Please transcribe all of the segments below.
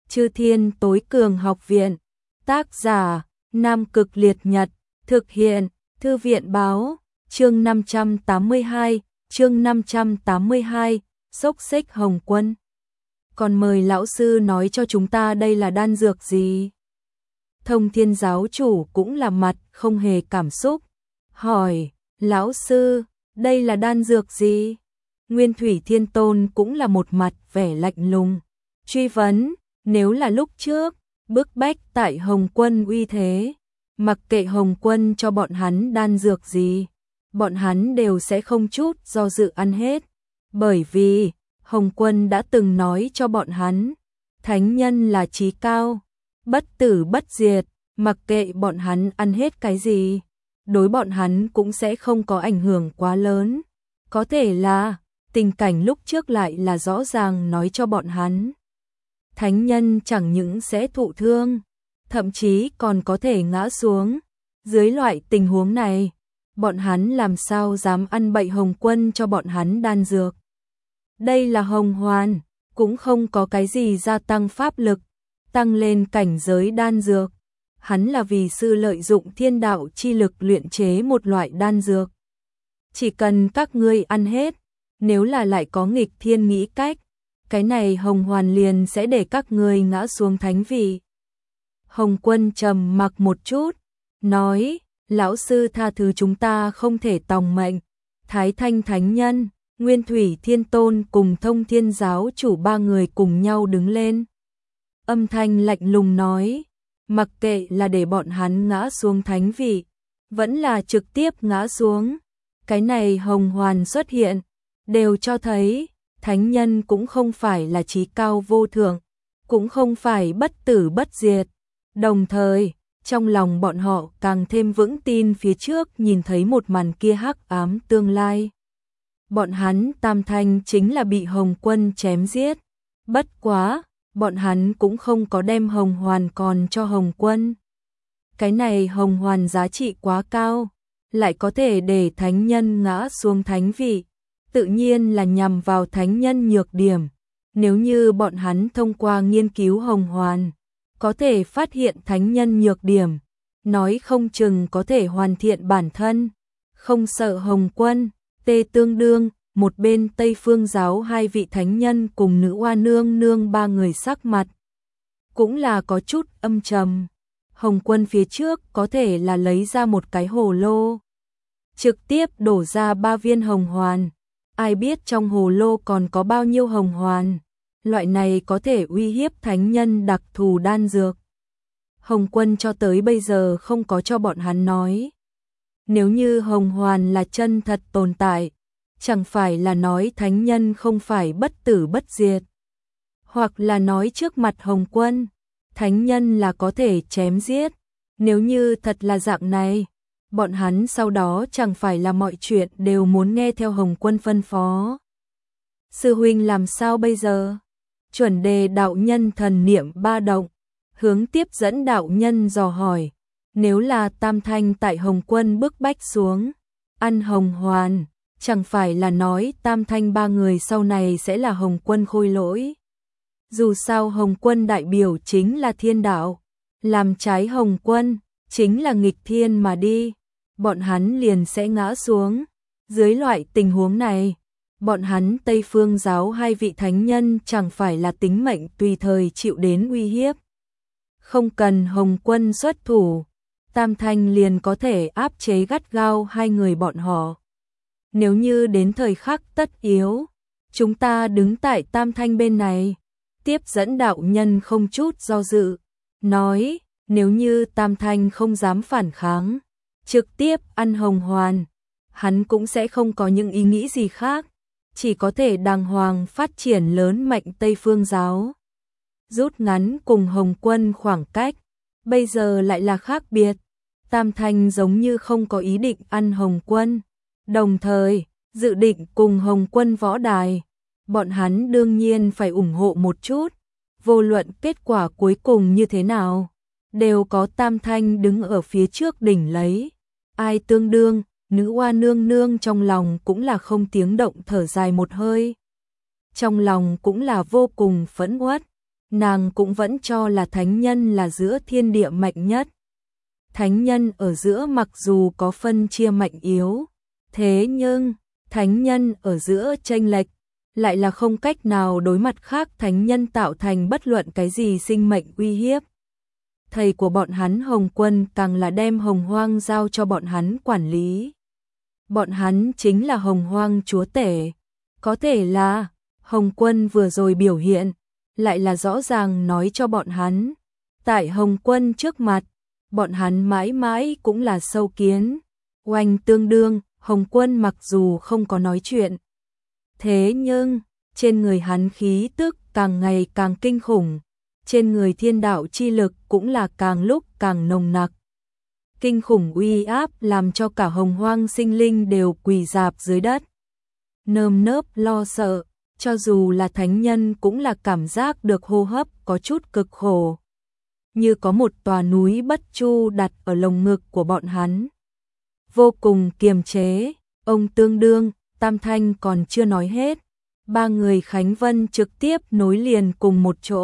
Chư Thiên Tối Cường Học Viện. Tác giả: Nam Cực Liệt Nhật. Thực hiện: Thư viện báo. Chương 582, chương 582, xốc xích Hồng Quân. Còn mời lão sư nói cho chúng ta đây là đan dược gì? Thông Thiên giáo chủ cũng là mặt không hề cảm xúc, hỏi: lão sư, đây là đan dược gì? Nguyên Thủy Thiên Tôn cũng là một mặt vẻ lạnh lùng, truy vấn: nếu là lúc trước, bức bách tại Hồng Quân uy thế, mặc kệ Hồng Quân cho bọn hắn đan dược gì, bọn hắn đều sẽ không chút do dự ăn hết, bởi vì Hồng Quân đã từng nói cho bọn hắn, thánh nhân là chí cao, bất tử bất diệt, mặc kệ bọn hắn ăn hết cái gì, đối bọn hắn cũng sẽ không có ảnh hưởng quá lớn. Có thể là tình cảnh lúc trước lại là rõ ràng nói cho bọn hắn, thánh nhân chẳng những sẽ thụ thương, thậm chí còn có thể ngã xuống. Dưới loại tình huống này, bọn hắn làm sao dám ăn bậy Hồng Quân cho bọn hắn đan dược. Đây là Hồng Hoàn, cũng không có cái gì gia tăng pháp lực, tăng lên cảnh giới đan dược. Hắn là vì sư lợi dụng thiên đạo chi lực luyện chế một loại đan dược. Chỉ cần các ngươi ăn hết, nếu là lại có nghịch thiên nghĩ cách, cái này Hồng Hoàn liền sẽ để các ngươi ngã xuống thánh vị. Hồng Quân trầm mặc một chút, nói: lão sư tha thứ chúng ta không thể tòng mệnh. Thái Thanh Thánh Nhân, Nguyên Thủy Thiên Tôn cùng Thông Thiên giáo chủ ba người cùng nhau đứng lên. Âm thanh lạnh lùng nói: mặc kệ là để bọn hắn ngã xuống thánh vị, vẫn là trực tiếp ngã xuống, cái này Hồng Hoàn xuất hiện, đều cho thấy thánh nhân cũng không phải là chí cao vô thượng, cũng không phải bất tử bất diệt. Đồng thời, trong lòng bọn họ càng thêm vững tin phía trước nhìn thấy một màn kia hắc ám tương lai. Bọn hắn Tam Thanh chính là bị Hồng Quân chém giết. Bất quá, bọn hắn cũng không có đem Hồng Hoàn còn cho Hồng Quân. Cái này Hồng Hoàn giá trị quá cao, lại có thể để thánh nhân ngã xuống thánh vị, tự nhiên là nhằm vào thánh nhân nhược điểm. Nếu như bọn hắn thông qua nghiên cứu Hồng Hoàn, có thể phát hiện thánh nhân nhược điểm, nói không chừng có thể hoàn thiện bản thân, không sợ Hồng Quân. Tê tương đương, một bên Tây Phương giáo hai vị thánh nhân cùng Nữ Hoa Nương Nương ba người sắc mặt cũng là có chút âm trầm. Hồng Quân phía trước có thể là lấy ra một cái hồ lô, trực tiếp đổ ra 3 viên Hồng Hoàn, ai biết trong hồ lô còn có bao nhiêu Hồng Hoàn. Loại này có thể uy hiếp thánh nhân đặc thù đan dược, Hồng Quân cho tới bây giờ không có cho bọn hắn nói. Nếu như Hồng Hoàn là chân thật tồn tại, chẳng phải là nói thánh nhân không phải bất tử bất diệt, hoặc là nói trước mặt Hồng Quân, thánh nhân là có thể chém giết. Nếu như thật là dạng này, bọn hắn sau đó chẳng phải là mọi chuyện đều muốn nghe theo Hồng Quân phân phó. Sư huynh làm sao bây giờ? Chuẩn Đề đạo nhân thần niệm ba động, hướng tiếp dẫn đạo nhân dò hỏi. Nếu là Tam Thanh tại Hồng Quân bức bách xuống, ăn Hồng Hoàn, chẳng phải là nói Tam Thanh ba người sau này sẽ là Hồng Quân khôi lỗi. Dù sao Hồng Quân đại biểu chính là thiên đạo, làm trái Hồng Quân, chính là nghịch thiên mà đi, bọn hắn liền sẽ ngã xuống. Dưới loại tình huống này, bọn hắn Tây Phương giáo hai vị thánh nhân chẳng phải là tính mệnh tùy thời chịu đến uy hiếp. Không cần Hồng Quân xuất thủ, Tam Thanh liền có thể áp chế gắt gao hai người bọn họ. Nếu như đến thời khắc tất yếu, chúng ta đứng tại Tam Thanh bên này. Tiếp dẫn đạo nhân không chút do dự, nói: nếu như Tam Thanh không dám phản kháng, trực tiếp ăn Hồng Hoàn, hắn cũng sẽ không có những ý nghĩ gì khác, chỉ có thể đàng hoàng phát triển lớn mạnh Tây Phương giáo, rút ngắn cùng Hồng Quân khoảng cách. Bây giờ lại là khác biệt, Tam Thanh giống như không có ý định ăn Hồng Quân, đồng thời dự định cùng Hồng Quân võ đài. Bọn hắn đương nhiên phải ủng hộ một chút, vô luận kết quả cuối cùng như thế nào, đều có Tam Thanh đứng ở phía trước đỉnh lấy. Ai tương đương, Nữ Hoa Nương Nương trong lòng cũng là không tiếng động thở dài một hơi. Trong lòng cũng là vô cùng phẫn uất, nàng cũng vẫn cho là thánh nhân là giữa thiên địa mạnh nhất. Thánh nhân ở giữa mặc dù có phân chia mạnh yếu, thế nhưng thánh nhân ở giữa chênh lệch lại là không cách nào đối mặt khác thánh nhân tạo thành bất luận cái gì sinh mệnh uy hiếp. Thầy của bọn hắn Hồng Quân càng là đem Hồng Hoang giao cho bọn hắn quản lý. Bọn hắn chính là Hồng Hoang chúa tể. Có thể là Hồng Quân vừa rồi biểu hiện lại là rõ ràng nói cho bọn hắn, tại Hồng Quân trước mặt, bọn hắn mãi mãi cũng là sâu kiến. Oanh tương đương, Hồng Quân mặc dù không có nói chuyện, thế nhưng trên người hắn khí tức càng ngày càng kinh khủng, trên người thiên đạo chi lực cũng là càng lúc càng nồng nặc. Kinh khủng uy áp làm cho cả Hồng Hoang sinh linh đều quỳ rạp dưới đất, nơm nớp lo sợ, cho dù là thánh nhân cũng là cảm giác được hô hấp có chút cực khổ, như có một tòa núi Bất Chu đặt ở lồng ngực của bọn hắn. Vô cùng kiềm chế, ông tương đương, Tam Thanh còn chưa nói hết, ba người Khánh Vân trực tiếp nối liền cùng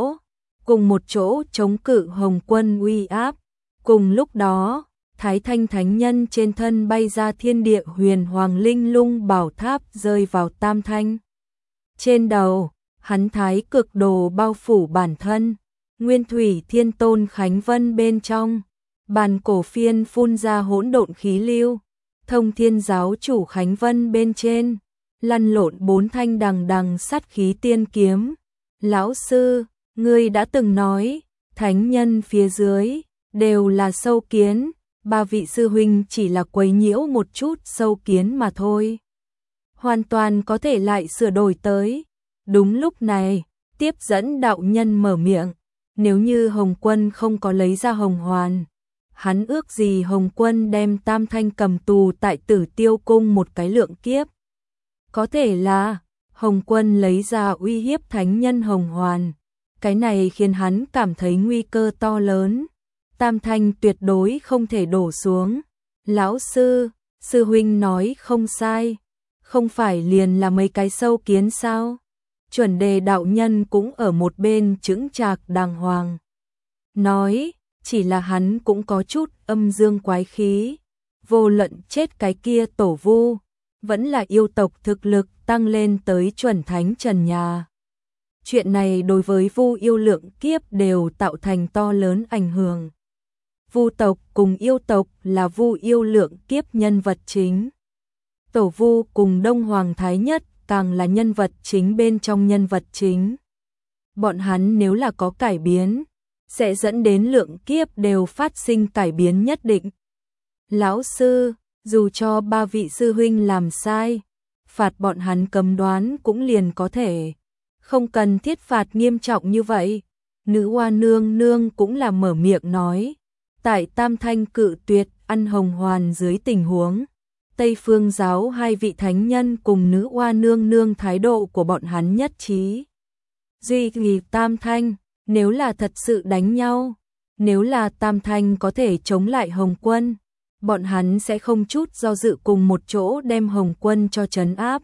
một chỗ chống cự Hồng Quân uy áp. Cùng lúc đó, Thái Thanh Thánh Nhân trên thân bay ra thiên địa huyền hoàng linh lung bảo tháp rơi vào Tam Thanh. Trên đầu, hắn thái cực đồ bao phủ bản thân, Nguyên Thủy Thiên Tôn Khánh Vân bên trong, bàn cổ phiên phun ra hỗn độn khí lưu, Thông Thiên Giáo chủ Khánh Vân bên trên, lăn lộn 4 thanh đằng đằng sát khí tiên kiếm. Lão sư, ngươi đã từng nói, thánh nhân phía dưới đều là sâu kiến, ba vị sư huynh chỉ là quấy nhiễu một chút sâu kiến mà thôi. Hoàn toàn có thể lại sửa đổi tới. Đúng lúc này, tiếp dẫn đạo nhân mở miệng, nếu như Hồng Quân không có lấy ra Hồng Hoàn, hắn ước gì Hồng Quân đem Tam Thanh cầm tù tại Tử Tiêu Cung một cái lượng kiếp. Có thể là Hồng Quân lấy ra uy hiếp thánh nhân Hồng Hoàn, cái này khiến hắn cảm thấy nguy cơ to lớn. Tam Thanh tuyệt đối không thể đổ xuống. Lão sư, sư huynh nói không sai, không phải liền là mấy cái sâu kiến sao? Chuẩn Đề đạo nhân cũng ở một bên chững chạc đàng hoàng. Nói, chỉ là hắn cũng có chút âm dương quái khí. Vô luận chết cái kia tổ vu, vẫn là yêu tộc thực lực tăng lên tới chuẩn thánh trần nhà. Chuyện này đối với vu yêu lượng kiếp đều tạo thành to lớn ảnh hưởng. Vu tộc cùng yêu tộc là vu yêu lượng kiếp nhân vật chính. Tổ vu cùng Đông Hoàng Thái Nhất càng là nhân vật chính bên trong nhân vật chính. Bọn hắn nếu là có cải biến, sẽ dẫn đến lượng kiếp đều phát sinh cải biến nhất định. Lão sư, dù cho ba vị sư huynh làm sai, phạt bọn hắn cấm đoán cũng liền có thể, không cần thiết phạt nghiêm trọng như vậy. Nữ Hoa nương nương cũng là mở miệng nói, tại Tam Thanh cự tuyệt ăn Hồng Hoàn dưới tình huống, Tây Phương giáo hai vị thánh nhân cùng Nữ Hoa nương nương thái độ của bọn hắn nhất trí. Duy trì Tam Thanh, nếu là thật sự đánh nhau, nếu là Tam Thanh có thể chống lại Hồng Quân, bọn hắn sẽ không chút do dự cùng một chỗ đem Hồng Quân cho trấn áp.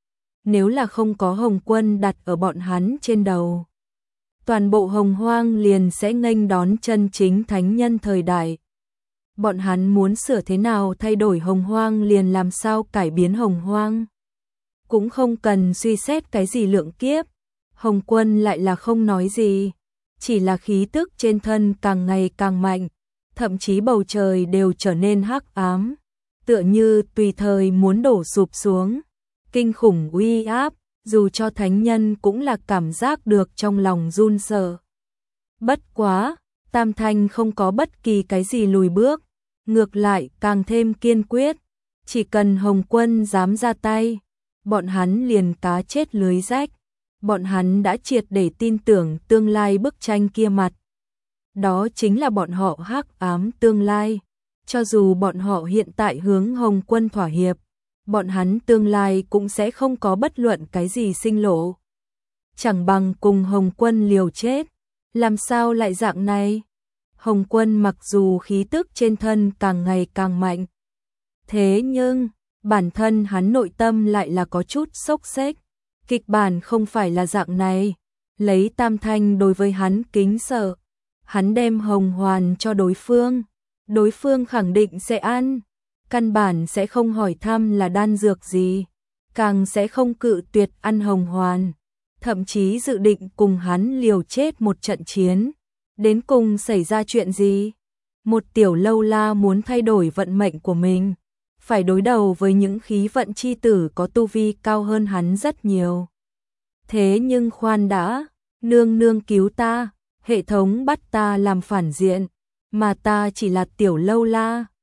Nếu là không có Hồng Quân đặt ở bọn hắn trên đầu, toàn bộ Hồng Hoang liền sẽ nghênh đón chân chính thánh nhân thời đại. Bọn hắn muốn sửa thế nào thay đổi Hồng Hoang liền làm sao cải biến Hồng Hoang. Cũng không cần suy xét cái gì lượng kiếp. Hồng Quân lại là không nói gì, chỉ là khí tức trên thân càng ngày càng mạnh, thậm chí bầu trời đều trở nên hắc ám, tựa như tùy thời muốn đổ sụp xuống. Kinh khủng uy áp, dù cho thánh nhân cũng là cảm giác được trong lòng run sợ. Bất quá, Tam Thanh không có bất kỳ cái gì lùi bước, ngược lại càng thêm kiên quyết, chỉ cần Hồng Quân dám ra tay, bọn hắn liền cá chết lưới rách. Bọn hắn đã triệt để tin tưởng tương lai bức tranh kia mặt. Đó chính là bọn họ hắc ám tương lai. Cho dù bọn họ hiện tại hướng Hồng Quân thỏa hiệp, bọn hắn tương lai cũng sẽ không có bất luận cái gì sinh lộ. Chẳng bằng cùng Hồng Quân liều chết. Làm sao lại dạng này? Hồng Quân mặc dù khí tức trên thân càng ngày càng mạnh, thế nhưng bản thân hắn nội tâm lại là có chút xốc xếch. Kịch bản không phải là dạng này. lấy Tam Thanh đối với hắn kính sợ. Hắn đem hồng hoàn cho đối phương khẳng định sẽ ăn, căn bản sẽ không hỏi thăm là đan dược gì, càng sẽ không cự tuyệt ăn hồng hoàn, thậm chí dự định cùng hắn liều chết một trận chiến. Đến cùng xảy ra chuyện gì? Một tiểu lâu la muốn thay đổi vận mệnh của mình, phải đối đầu với những khí vận chi tử có tu vi cao hơn hắn rất nhiều. Thế nhưng khoan đã, nương nương cứu ta, hệ thống bắt ta làm phản diện, mà ta chỉ là tiểu lâu la,